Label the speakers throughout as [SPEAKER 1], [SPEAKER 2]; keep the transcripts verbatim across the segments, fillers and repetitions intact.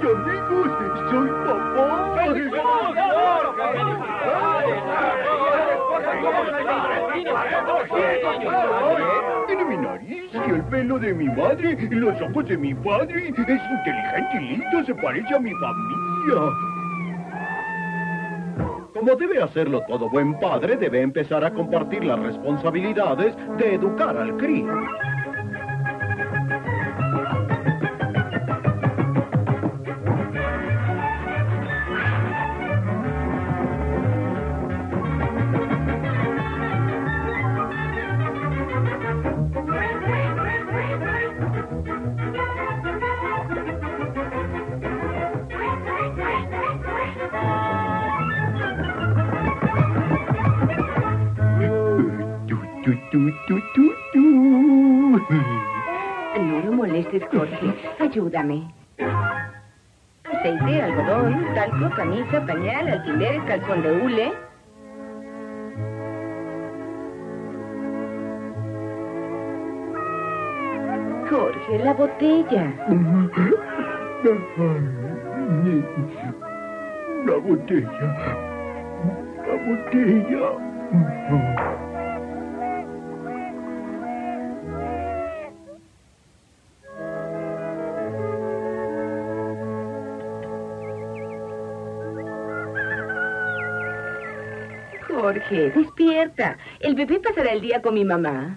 [SPEAKER 1] amigos, soy papá. Tiene mi nariz y el pelo de mi madre y los ojos de mi padre. Es inteligente y lindo, se parece a mi familia. Como debe hacerlo todo buen padre, debe empezar a compartir las responsabilidades de educar al crío. Tu, tu, tu, tu.
[SPEAKER 2] No lo molestes, Jorge. Ayúdame. Aceite, algodón, talco, camisa, pañal, alfileres, calzón de hule. Jorge, la botella.
[SPEAKER 1] La botella. La botella.
[SPEAKER 2] Jorge, despierta. El bebé pasará el día con mi mamá.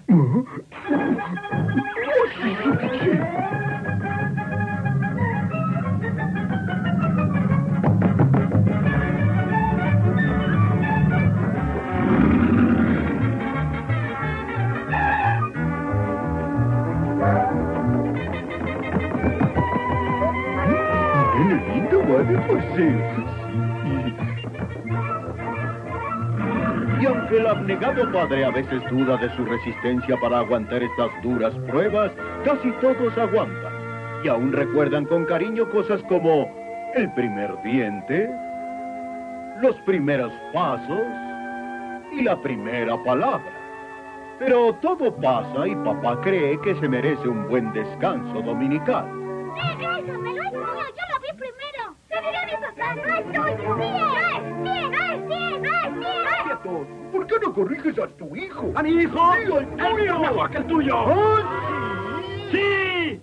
[SPEAKER 1] ¡Qué lindo va de paseo! Y aunque el abnegado padre a veces duda de su resistencia para aguantar estas duras pruebas, casi todos aguantan. Y aún recuerdan con cariño cosas como el primer diente, los primeros pasos y la primera palabra. Pero todo pasa y papá cree que se merece un buen descanso dominical.
[SPEAKER 3] ¡Déjame! ¡No es mío! ¡Yo lo vi primero! ¡Le diré a mi papá! ¡No es tuyo! ¡Mío! ¡No es mío! ¡No es mío! ¡No es mío!
[SPEAKER 1] ¿Por qué no corriges a tu hijo?
[SPEAKER 4] ¿A mi hijo?
[SPEAKER 1] Sí, al
[SPEAKER 4] ¡El mío mejor que el tuyo!
[SPEAKER 1] ¿Ah, sí?
[SPEAKER 4] ¡Sí!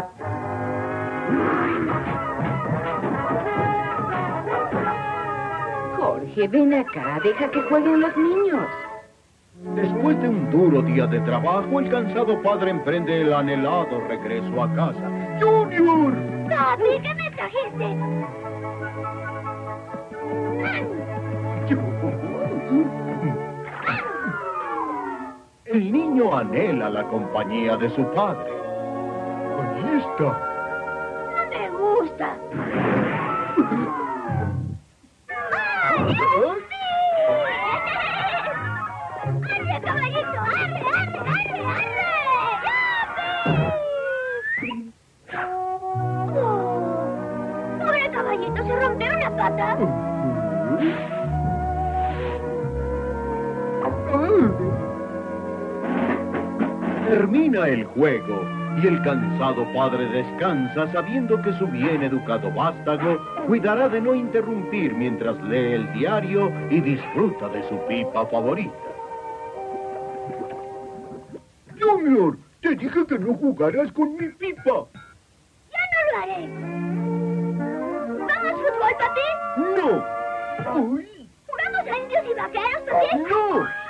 [SPEAKER 2] Jorge, ven acá. Deja que jueguen los niños.
[SPEAKER 1] Después de un duro día de trabajo, el cansado padre emprende el anhelado regreso a casa. ¡Junior!
[SPEAKER 3] Papi, ¿qué me trajiste?
[SPEAKER 1] El niño anhela la compañía de su padre. Ahí está.
[SPEAKER 3] No me gusta. ¡Ay, sí! ¡Arre, caballito! ¡Arre, arre, arre, arre! ¡Yupi! Oh, pobre caballito, se rompió una pata.
[SPEAKER 1] Termina el juego y el cansado padre descansa sabiendo que su bien educado vástago cuidará de no interrumpir mientras lee el diario y disfruta de su pipa favorita. Junior, te dije que no jugaras con mi pipa.
[SPEAKER 3] Ya no lo haré. ¿Vamos fútbol, papi?
[SPEAKER 1] No. Uy.
[SPEAKER 3] ¿Jugamos a indios y vaqueros, papi?
[SPEAKER 1] No.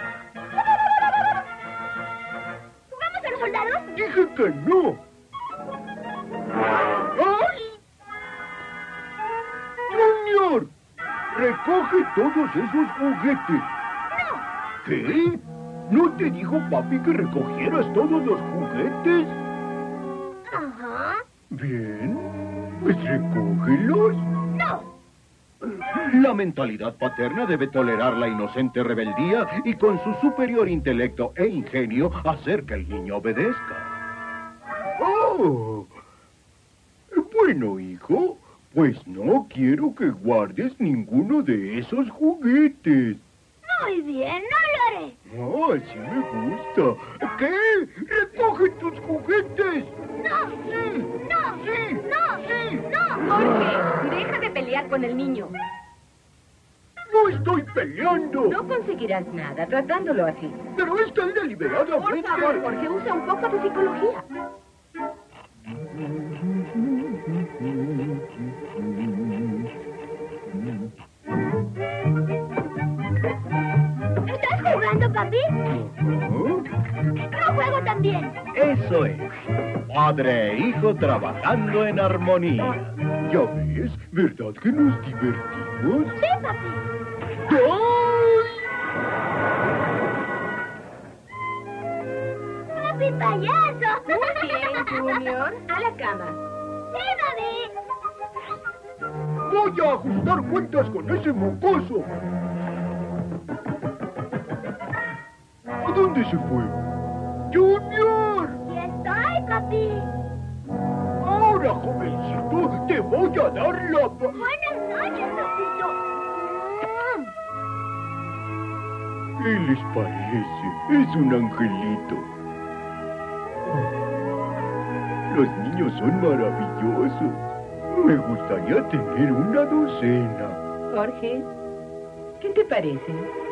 [SPEAKER 3] ¿Jugamos a los soldados?
[SPEAKER 1] Dije que no. ¡Ay! Junior, recoge todos esos juguetes.
[SPEAKER 3] No.
[SPEAKER 1] ¿Qué? ¿No te dijo papi que recogieras todos los juguetes?
[SPEAKER 3] Ajá.
[SPEAKER 1] Bien, pues recógelos.
[SPEAKER 3] No.
[SPEAKER 1] La mentalidad paterna debe tolerar la inocente rebeldía y con su superior intelecto e ingenio hacer que el niño obedezca. ¡Oh! Bueno, hijo, pues no quiero que guardes ninguno de esos juguetes.
[SPEAKER 3] Muy bien, no lo haré. jugué.
[SPEAKER 1] Oh, así me gusta. ¿Qué? ¡Recoge tus juguetes!
[SPEAKER 3] No,
[SPEAKER 1] Sí,
[SPEAKER 3] no,
[SPEAKER 1] sí,
[SPEAKER 3] no,
[SPEAKER 1] sí.
[SPEAKER 3] no.
[SPEAKER 2] Jorge, deja de pelear con el niño.
[SPEAKER 1] No estoy peleando.
[SPEAKER 2] No conseguirás nada tratándolo así.
[SPEAKER 1] Pero es tan
[SPEAKER 2] Por
[SPEAKER 1] deliberadamente.
[SPEAKER 2] favor, Jorge, usa un poco de psicología.
[SPEAKER 3] ¿Estás jugando, papi?
[SPEAKER 1] ¿Oh?
[SPEAKER 3] Yo juego también.
[SPEAKER 1] Eso es. Padre e hijo trabajando en armonía. Ya ves, ¿verdad que nos divertimos?
[SPEAKER 3] Sí, papi.
[SPEAKER 1] ¡Ay!
[SPEAKER 3] Papi payaso.
[SPEAKER 2] Muy bien, Junior. A la cama.
[SPEAKER 3] Sí, papi.
[SPEAKER 1] Voy a ajustar cuentas con ese mocoso. ¿A dónde se fue? ¡Junior!
[SPEAKER 3] Aquí estoy, papi.
[SPEAKER 1] Ahora, jovencito, te voy a dar la... pa-
[SPEAKER 3] Buenas noches, papito.
[SPEAKER 1] ¿Qué les parece? Es un angelito. Los niños son maravillosos. Me gustaría tener una docena.
[SPEAKER 2] Jorge, ¿qué te parece?